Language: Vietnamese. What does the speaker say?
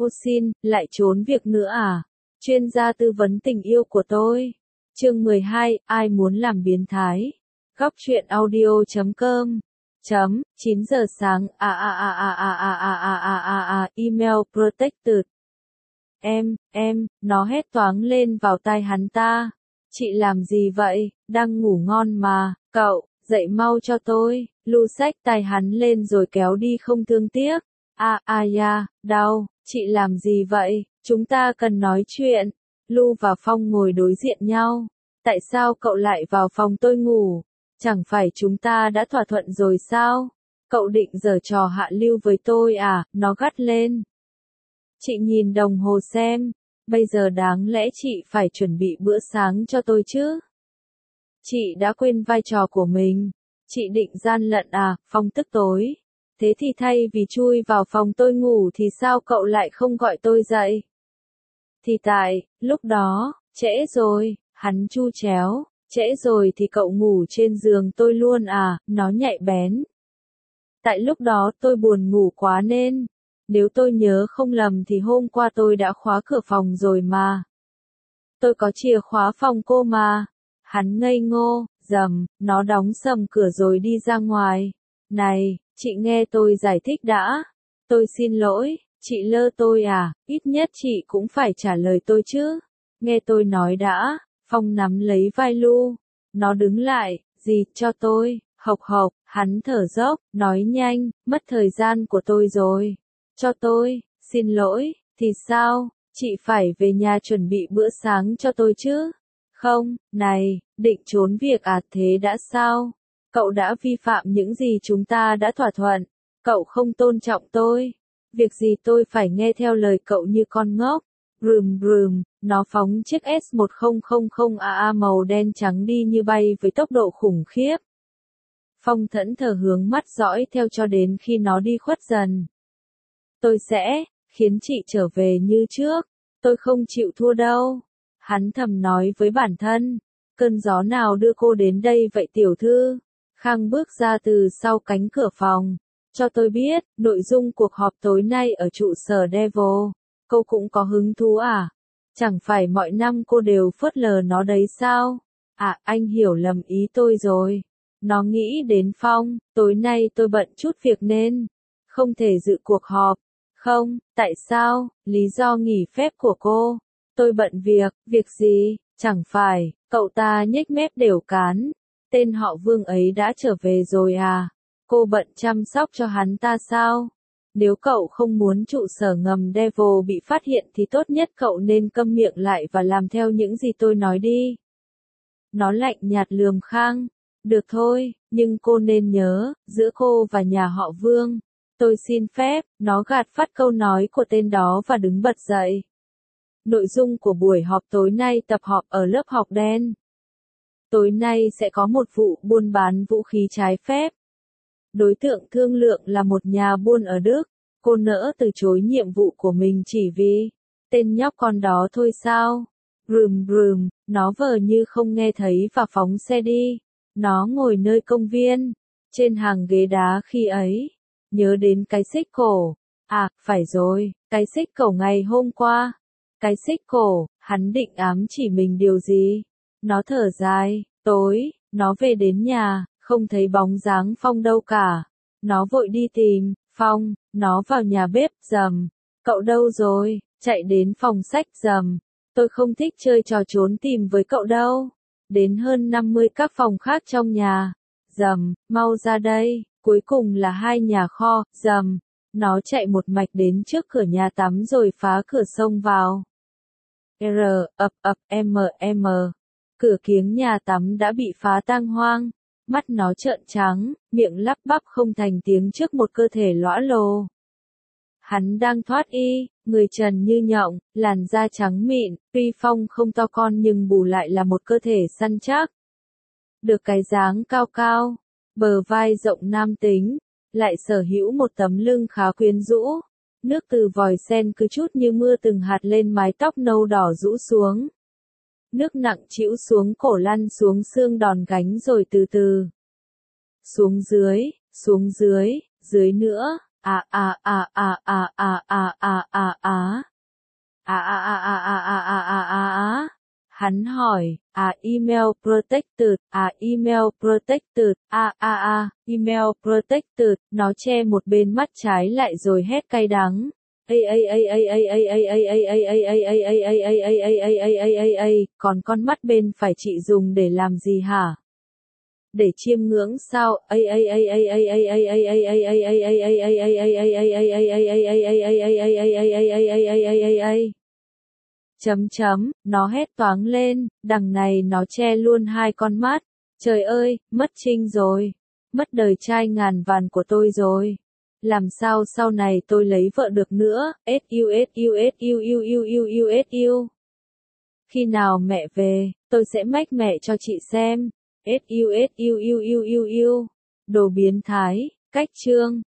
Ô xin, lại trốn việc nữa à? Chuyên gia tư vấn tình yêu của tôi. Chương 12, ai muốn làm biến thái? Góc truyện audio.com 9 giờ sáng email protected. Nó hét toáng lên vào tai hắn ta. Chị làm gì vậy, đang ngủ ngon mà, cậu, dậy mau cho tôi. Lu xách tai hắn lên rồi kéo đi không thương tiếc. Đau, chị làm gì vậy, chúng ta cần nói chuyện. Lu và Phong ngồi đối diện nhau. Tại sao cậu lại vào phòng tôi ngủ? Chẳng phải chúng ta đã thỏa thuận rồi sao? Cậu định giở trò hạ lưu với tôi à? Nó gắt lên. Chị nhìn đồng hồ xem. Bây giờ đáng lẽ chị phải chuẩn bị bữa sáng cho tôi chứ? Chị đã quên vai trò của mình. Chị định gian lận à? Phong tức tối. Thế thì thay vì chui vào phòng tôi ngủ thì sao cậu lại không gọi tôi dậy? Thì tại, lúc đó, trễ rồi, hắn chu chéo. Trễ rồi thì cậu ngủ trên giường tôi luôn à? Nó nhạy bén. Tại lúc đó tôi buồn ngủ quá nên. Nếu tôi nhớ không lầm thì hôm qua tôi đã khóa cửa phòng rồi mà. Tôi có chìa khóa phòng cô mà. Hắn ngây ngô, nó đóng sầm cửa rồi đi ra ngoài. Này, chị nghe tôi giải thích đã. Tôi xin lỗi, chị lơ tôi à, ít nhất chị cũng phải trả lời tôi chứ. Nghe tôi nói đã. Phong nắm lấy vai Lu. Nó đứng lại, gì, cho tôi, hộc, hắn thở dốc, nói nhanh, mất thời gian của tôi rồi. Cho tôi, xin lỗi, thì sao, chị phải về nhà chuẩn bị bữa sáng cho tôi chứ? Không, này, định trốn việc à, thế đã sao? Cậu đã vi phạm những gì chúng ta đã thỏa thuận, cậu không tôn trọng tôi. Việc gì tôi phải nghe theo lời cậu như con ngốc? Nó phóng chiếc S1000AA màu đen trắng đi như bay với tốc độ khủng khiếp. Phong thẫn thờ hướng mắt dõi theo cho đến khi nó đi khuất dần. Tôi sẽ khiến chị trở về như trước, tôi không chịu thua đâu. Hắn thầm nói với bản thân. Cơn gió nào đưa cô đến đây vậy tiểu thư? Khang bước ra từ sau cánh cửa phòng. Cho tôi biết, nội dung cuộc họp tối nay ở trụ sở Devil. Cô cũng có hứng thú à? Chẳng phải mọi năm cô đều phớt lờ nó đấy sao? À, anh hiểu lầm ý tôi rồi. Nó nghĩ đến Phong, tối nay tôi bận chút việc nên không thể dự cuộc họp. Không, tại sao? Lý do nghỉ phép của cô. Tôi bận việc gì? Chẳng phải, cậu ta nhếch mép đều cán. Tên họ Vương ấy đã trở về rồi à? Cô bận chăm sóc cho hắn ta sao? Nếu cậu không muốn trụ sở ngầm Devil bị phát hiện thì tốt nhất cậu nên câm miệng lại và làm theo những gì tôi nói đi. Nó lạnh nhạt lườm Khang. Được thôi, nhưng cô nên nhớ, giữa cô và nhà họ Vương. Tôi xin phép, nó gạt phắt câu nói của tên đó và đứng bật dậy. Nội dung của buổi họp tối nay tập họp ở lớp học đen. Tối nay sẽ có một vụ buôn bán vũ khí trái phép. Đối tượng thương lượng là một nhà buôn ở Đức. Cô nỡ từ chối nhiệm vụ của mình chỉ vì tên nhóc con đó thôi sao? Nó vờ như không nghe thấy và phóng xe đi. Nó ngồi nơi công viên, trên hàng ghế đá khi ấy. Nhớ đến cái xích cổ. À, phải rồi, cái xích cổ ngày hôm qua. Cái xích cổ, hắn định ám chỉ mình điều gì? Nó thở dài, tối, nó về đến nhà, không thấy bóng dáng Phong đâu cả. Nó vội đi tìm Phong, nó vào nhà bếp, cậu đâu rồi? Chạy đến phòng sách, tôi không thích chơi trò trốn tìm với cậu đâu. Đến hơn 50 các phòng khác trong nhà. Mau ra đây, cuối cùng là 2 nhà kho, Nó chạy một mạch đến trước cửa nhà tắm rồi phá cửa xông vào. Cửa kiếng nhà tắm đã bị phá tang hoang. Mắt nó trợn trắng, miệng lắp bắp không thành tiếng trước một cơ thể lõa lồ. Hắn đang thoát y, người trần như nhộng, làn da trắng mịn, tuy Phong không to con nhưng bù lại là một cơ thể săn chắc. Được cái dáng cao cao, bờ vai rộng nam tính, lại sở hữu một tấm lưng khá quyến rũ. Nước từ vòi sen cứ chút như mưa từng hạt lên mái tóc nâu đỏ rũ xuống. Nước nặng trĩu xuống cổ lăn xuống xương đòn gánh rồi từ từ. Xuống dưới nữa, À à à à à à à à à à. À à à à à à à à à à. Hắn hỏi, email protected, email protected, email protected, nó che một bên mắt trái lại rồi hét cay đắng. Còn con mắt bên phải chị dùng để làm gì hả? Để chiêm ngưỡng sao? Chấm chấm, nó hét toáng lên, đằng này nó che luôn hai con mắt. Trời ơi, mất Trinh rồi. Mất đời trai ngàn vàn của tôi rồi. Làm sao sau này tôi lấy vợ được nữa? SU. Khi nào mẹ về, tôi sẽ mách mẹ cho chị xem. SU. Đồ biến thái, cách chương.